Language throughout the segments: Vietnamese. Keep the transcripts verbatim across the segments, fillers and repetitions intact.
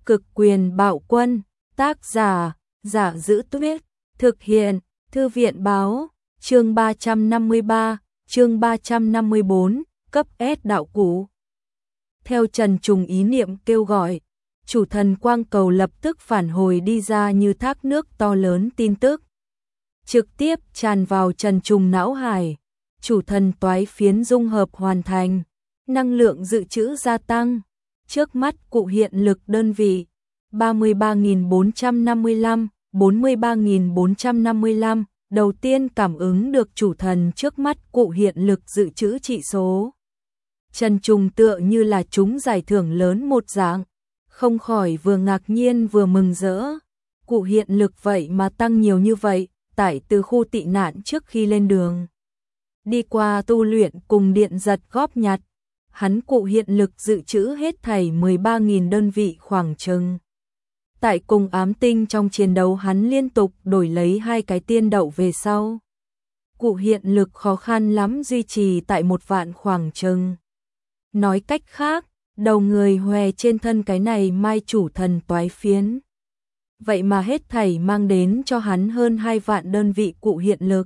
Cực quyền bạo quân, tác giả, Giả Giữ Tuyết, thực hiện, Thư viện báo, chương ba trăm năm mươi ba, chương ba trăm năm mươi bốn, cấp S đạo cụ. Theo Trần Trùng ý niệm kêu gọi, chủ thần quang cầu lập tức phản hồi đi ra như thác nước to lớn tin tức. Trực tiếp tràn vào Trần Trùng não hải, chủ thần toái phiến dung hợp hoàn thành, năng lượng dự trữ gia tăng. Trước mắt cụ hiện lực đơn vị ba mươi ba nghìn bốn trăm năm mươi lăm, bốn mươi ba nghìn bốn trăm năm mươi lăm, đầu tiên cảm ứng được chủ thần trước mắt cụ hiện lực dự trữ trị số. Trần Trùng tựa như là trúng giải thưởng lớn một dạng, không khỏi vừa ngạc nhiên vừa mừng rỡ. Cụ hiện lực vậy mà tăng nhiều như vậy, tải từ khu tị nạn trước khi lên đường. Đi qua tu luyện cùng điện giật góp nhặt, hắn cụ hiện lực dự trữ hết thảy mười ba nghìn đơn vị khoảng chừng. Tại cùng ám tinh trong chiến đấu hắn liên tục đổi lấy hai cái tiên đậu về sau. Cụ hiện lực khó khăn lắm duy trì tại một vạn khoảng chừng. Nói cách khác, đầu người hòe trên thân cái này mai chủ thần toái phiến. Vậy mà hết thảy mang đến cho hắn hơn hai vạn đơn vị cụ hiện lực.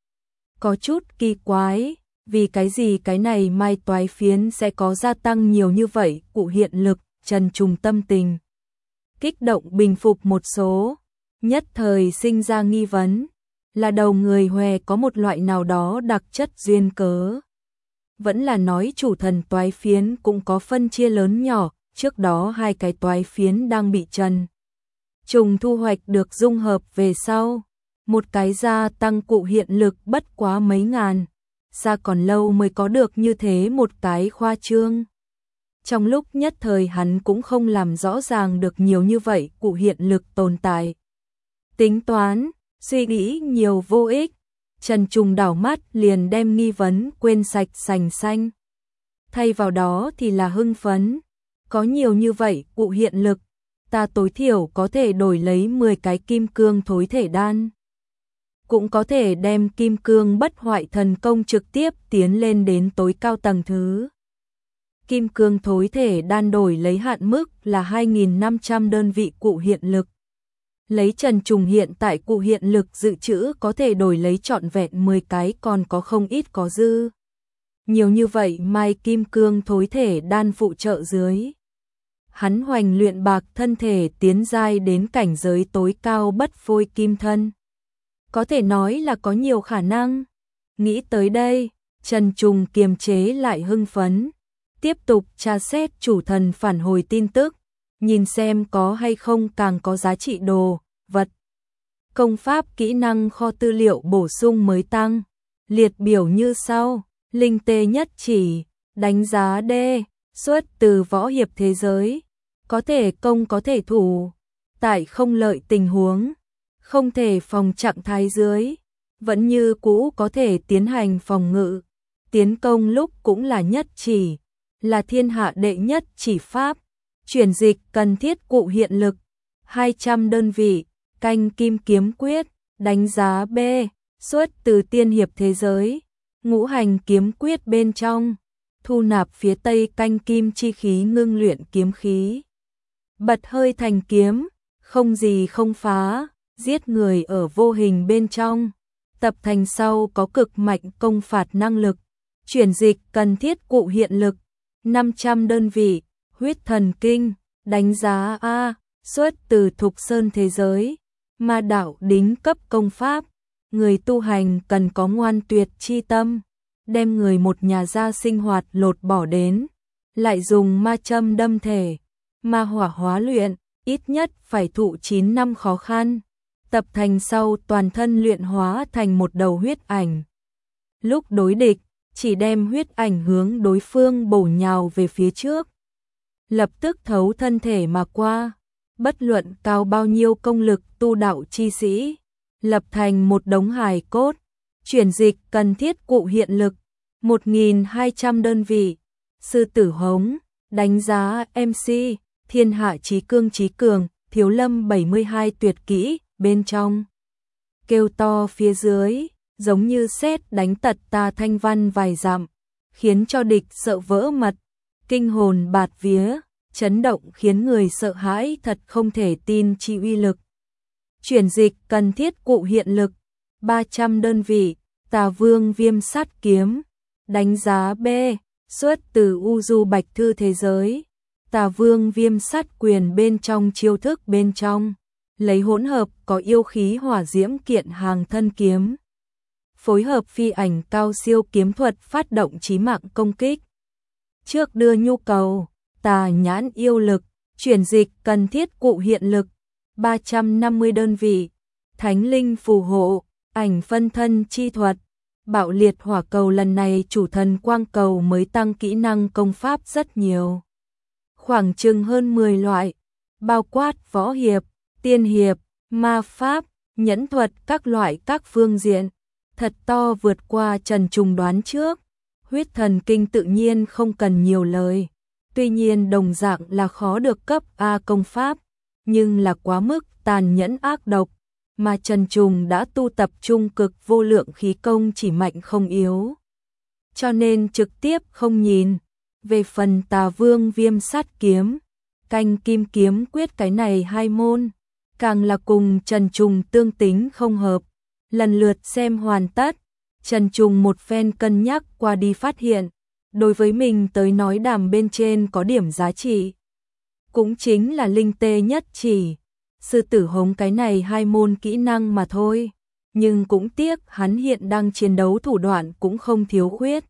Có chút kỳ quái, vì cái gì cái này mai toái phiến sẽ có gia tăng nhiều như vậy cụ hiện lực. Trần Trùng tâm tình kích động bình phục một số, nhất thời sinh ra nghi vấn, là đầu người hòe có một loại nào đó đặc chất duyên cớ. Vẫn là nói chủ thần toái phiến cũng có phân chia lớn nhỏ, trước đó hai cái toái phiến đang bị Trần Trùng thu hoạch được dung hợp về sau, một cái gia tăng cụ hiện lực bất quá mấy ngàn, xa còn lâu mới có được như thế một cái khoa trương. Trong lúc nhất thời hắn cũng không làm rõ ràng được nhiều như vậy cụ hiện lực tồn tại. Tính toán, suy nghĩ nhiều vô ích, Trần Trùng đảo mắt liền đem nghi vấn quên sạch sành xanh. Thay vào đó thì là hưng phấn, có nhiều như vậy cụ hiện lực, ta tối thiểu có thể đổi lấy mười cái kim cương thối thể đan. Cũng có thể đem kim cương bất hoại thần công trực tiếp tiến lên đến tối cao tầng thứ. Kim cương thối thể đan đổi lấy hạn mức là hai nghìn năm trăm đơn vị cụ hiện lực. Lấy Trần Trùng hiện tại cụ hiện lực dự trữ có thể đổi lấy trọn vẹn mười cái, còn có không ít có dư. Nhiều như vậy mai kim cương thối thể đan phụ trợ dưới. Hắn hoành luyện bạc thân thể tiến giai đến cảnh giới tối cao bất phôi kim thân. Có thể nói là có nhiều khả năng. Nghĩ tới đây, Trần Trùng kiềm chế lại hưng phấn. Tiếp tục tra xét chủ thần phản hồi tin tức, nhìn xem có hay không càng có giá trị đồ, vật. Công pháp kỹ năng kho tư liệu bổ sung mới tăng, liệt biểu như sau, linh tê nhất chỉ, đánh giá D, xuất từ võ hiệp thế giới, có thể công có thể thủ, tại không lợi tình huống, không thể phòng trạng thái dưới, vẫn như cũ có thể tiến hành phòng ngự, tiến công lúc cũng là nhất chỉ. Là thiên hạ đệ nhất chỉ pháp, chuyển dịch cần thiết cụ hiện lực, hai trăm đơn vị, canh kim kiếm quyết, đánh giá B, xuất từ tiên hiệp thế giới, ngũ hành kiếm quyết bên trong, thu nạp phía tây canh kim chi khí ngưng luyện kiếm khí. Bật hơi thành kiếm, không gì không phá, giết người ở vô hình bên trong, tập thành sau có cực mạnh công phạt năng lực, chuyển dịch cần thiết cụ hiện lực. năm trăm đơn vị, huyết thần kinh, đánh giá A, xuất từ Thục Sơn thế giới, ma đạo đính cấp công pháp, người tu hành cần có ngoan tuyệt chi tâm, đem người một nhà gia sinh hoạt lột bỏ đến, lại dùng ma châm đâm thể, ma hỏa hóa luyện, ít nhất phải thụ chín năm khó khăn, tập thành sau toàn thân luyện hóa thành một đầu huyết ảnh. Lúc đối địch, chỉ đem huyết ảnh hướng đối phương bổ nhào về phía trước. Lập tức thấu thân thể mà qua, bất luận cao bao nhiêu công lực tu đạo chi sĩ, lập thành một đống hài cốt, chuyển dịch cần thiết cụ hiện lực, một nghìn hai trăm đơn vị, sư tử hống, đánh giá em xê, thiên hạ chí cương chí cường, thiếu lâm bảy mươi hai tuyệt kỹ, bên trong. Kêu to phía dưới. Giống như sét đánh tật ta thanh văn vài dặm, khiến cho địch sợ vỡ mật, kinh hồn bạt vía, chấn động khiến người sợ hãi thật không thể tin chi uy lực. Chuyển dịch cần thiết cụ hiện lực, ba trăm đơn vị, Tà Vương Viêm Sát Kiếm. Đánh giá B, xuất từ U Du Bạch Thư Thế Giới. Tà Vương Viêm Sát Quyền bên trong chiêu thức bên trong, lấy hỗn hợp có yêu khí hỏa diễm kiện hàng thân kiếm. Phối hợp phi ảnh cao siêu kiếm thuật phát động chí mạng công kích. Trước đưa nhu cầu, tà nhãn yêu lực, chuyển dịch cần thiết cụ hiện lực, ba trăm năm mươi đơn vị, thánh linh phù hộ, ảnh phân thân chi thuật. Bạo liệt hỏa cầu lần này chủ thần quang cầu mới tăng kỹ năng công pháp rất nhiều. Khoảng chừng hơn mười loại, bao quát võ hiệp, tiên hiệp, ma pháp, nhẫn thuật các loại các phương diện. Thật to vượt qua Trần Trùng đoán trước. Huyết thần kinh tự nhiên không cần nhiều lời. Tuy nhiên đồng dạng là khó được cấp A công pháp, nhưng là quá mức tàn nhẫn ác độc. Mà Trần Trùng đã tu tập trung cực vô lượng khí công chỉ mạnh không yếu. Cho nên trực tiếp không nhìn. Về phần Tà Vương Viêm Sát Kiếm, canh kim kiếm quyết cái này hai môn, càng là cùng Trần Trùng tương tính không hợp. Lần lượt xem hoàn tất, Trần Trùng một phen cân nhắc qua đi phát hiện, đối với mình tới nói đàm bên trên có điểm giá trị. Cũng chính là linh tê nhất chỉ, sư tử hống cái này hai môn kỹ năng mà thôi. Nhưng cũng tiếc hắn hiện đang chiến đấu thủ đoạn cũng không thiếu khuyết.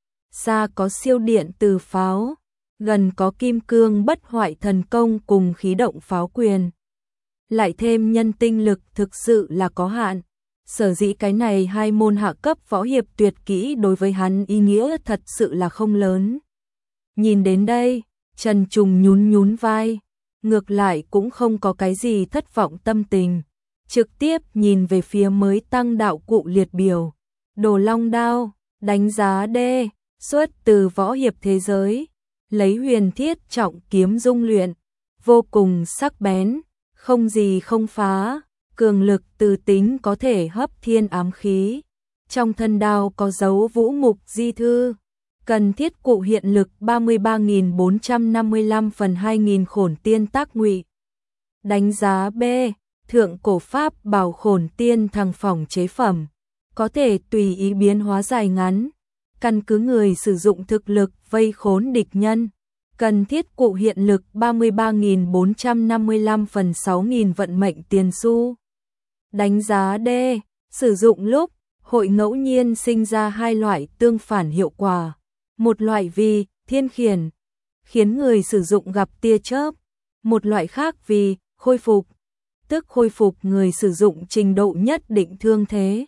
Xa có siêu điện từ pháo, gần có kim cương bất hoại thần công cùng khí động pháo quyền. Lại thêm nhân tinh lực thực sự là có hạn. Sở dĩ cái này hai môn hạ cấp võ hiệp tuyệt kỹ đối với hắn ý nghĩa thật sự là không lớn. Nhìn đến đây, Trần Trùng nhún nhún vai, ngược lại cũng không có cái gì thất vọng tâm tình. Trực tiếp nhìn về phía mới tăng đạo cụ liệt biểu. Đồ Long Đao, đánh giá D, xuất từ võ hiệp thế giới. Lấy huyền thiết trọng kiếm dung luyện, vô cùng sắc bén, không gì không phá. Cường lực từ tính có thể hấp thiên ám khí. Trong thân đao có dấu vũ mục di thư. Cần thiết cụ hiện lực ba mươi ba nghìn bốn trăm năm mươi lăm phần hai nghìn khổn tiên tác ngụy. Đánh giá B, thượng cổ pháp bảo khổn tiên thằng phỏng chế phẩm. Có thể tùy ý biến hóa dài ngắn. Căn cứ người sử dụng thực lực vây khốn địch nhân. Cần thiết cụ hiện lực ba mươi ba nghìn bốn trăm năm mươi lăm phần sáu nghìn vận mệnh tiền xu. Đánh giá D, sử dụng lúc, hội ngẫu nhiên sinh ra hai loại tương phản hiệu quả. Một loại vì thiên khiển, khiến người sử dụng gặp tia chớp. Một loại khác vì khôi phục, tức khôi phục người sử dụng trình độ nhất định thương thế.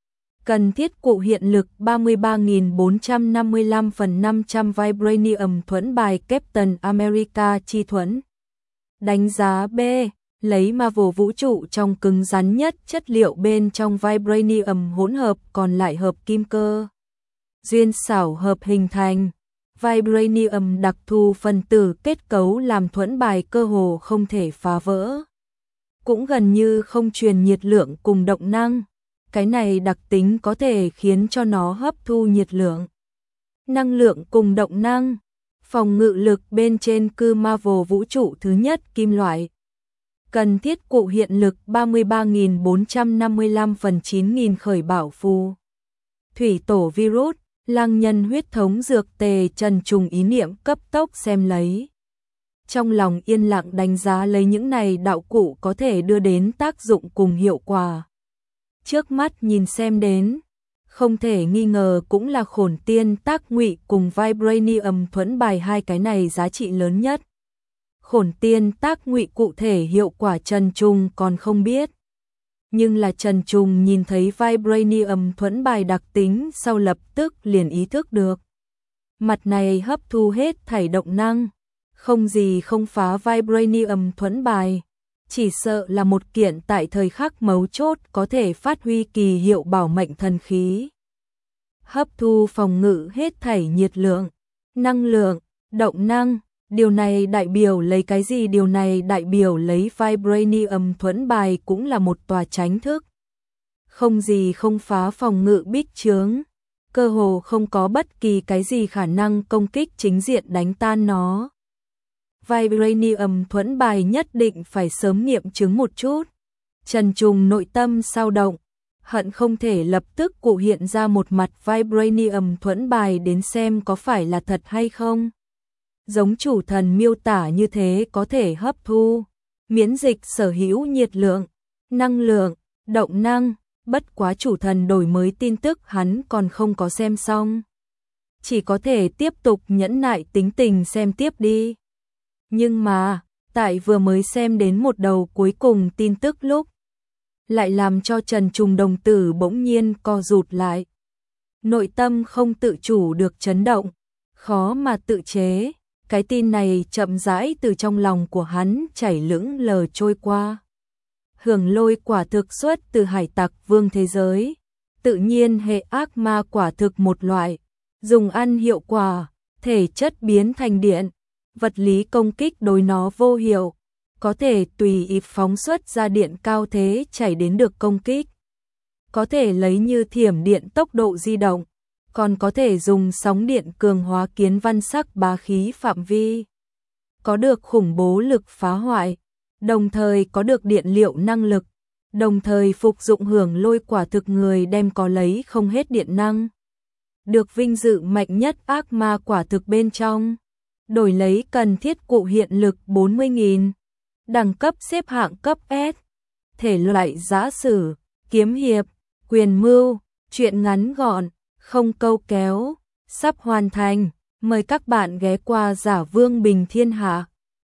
Cần thiết cụ hiện lực ba mươi ba nghìn bốn trăm năm mươi lăm phần năm trăm Vibranium thuẫn bài Captain America chi thuẫn. Đánh giá B, lấy Marvel vũ trụ trong cứng rắn nhất chất liệu bên trong Vibranium hỗn hợp còn lại hợp kim cơ. Duyên xảo hợp hình thành. Vibranium đặc thù phần tử kết cấu làm thuẫn bài cơ hồ không thể phá vỡ. Cũng gần như không truyền nhiệt lượng cùng động năng. Cái này đặc tính có thể khiến cho nó hấp thu nhiệt lượng, năng lượng cùng động năng. Phòng ngự lực bên trên cư Marvel vũ trụ thứ nhất kim loại. Cần thiết cụ hiện lực ba mươi ba nghìn bốn trăm năm mươi lăm phần chín nghìn khởi bảo phù. Thủy tổ virus, lang nhân huyết thống dược tề. Trần Trùng ý niệm cấp tốc xem lấy. Trong lòng yên lặng đánh giá lấy những này đạo cụ có thể đưa đến tác dụng cùng hiệu quả. Trước mắt nhìn xem đến, không thể nghi ngờ cũng là khổn tiên tác ngụy cùng Vibranium thuẫn bài hai cái này giá trị lớn nhất. Khổn tiên tác ngụy cụ thể hiệu quả Trần Trùng còn không biết. Nhưng là Trần Trùng nhìn thấy Vibranium thuẫn bài đặc tính sau lập tức liền ý thức được. Mặt này hấp thu hết thảy động năng, không gì không phá Vibranium thuẫn bài. Chỉ sợ là một kiện tại thời khắc mấu chốt có thể phát huy kỳ hiệu bảo mệnh thần khí. Hấp thu phòng ngự hết thảy nhiệt lượng, năng lượng, động năng. Điều này đại biểu lấy cái gì? Điều này đại biểu lấy Vibranium thuẫn bài cũng là một tòa tránh thức. Không gì không phá phòng ngự bích chướng. Cơ hồ không có bất kỳ cái gì khả năng công kích chính diện đánh tan nó. Vibranium thuẫn bài nhất định phải sớm nghiệm chứng một chút. Trần Trùng nội tâm sao động, hận không thể lập tức cụ hiện ra một mặt Vibranium thuẫn bài đến xem có phải là thật hay không. Giống chủ thần miêu tả như thế có thể hấp thu, miễn dịch sở hữu nhiệt lượng, năng lượng, động năng, bất quá chủ thần đổi mới tin tức hắn còn không có xem xong. Chỉ có thể tiếp tục nhẫn nại tính tình xem tiếp đi. Nhưng mà, tại vừa mới xem đến một đầu cuối cùng tin tức lúc, lại làm cho Trần Trùng đồng tử bỗng nhiên co rụt lại. Nội tâm không tự chủ được chấn động, khó mà tự chế, cái tin này chậm rãi từ trong lòng của hắn chảy lững lờ trôi qua. Hưởng lôi quả thực xuất từ hải tặc vương thế giới, tự nhiên hệ ác ma quả thực một loại, dùng ăn hiệu quả, thể chất biến thành điện, vật lý công kích đối nó vô hiệu, có thể tùy ý phóng xuất ra điện cao thế chảy đến được công kích. Có thể lấy như thiểm điện tốc độ di động, còn có thể dùng sóng điện cường hóa kiến văn sắc bá khí phạm vi. Có được khủng bố lực phá hoại, đồng thời có được điện liệu năng lực, đồng thời phục dụng hưởng lôi quả thực người đem có lấy không hết điện năng. Được vinh dự mạnh nhất ác ma quả thực bên trong, đổi lấy cần thiết cụ hiện lực bốn mươi nghìn, đẳng cấp xếp hạng cấp S, thể loại giã sử, kiếm hiệp, quyền mưu, truyện ngắn gọn, không câu kéo, sắp hoàn thành, mời các bạn ghé qua Giả Vương Bình Thiên Hạ.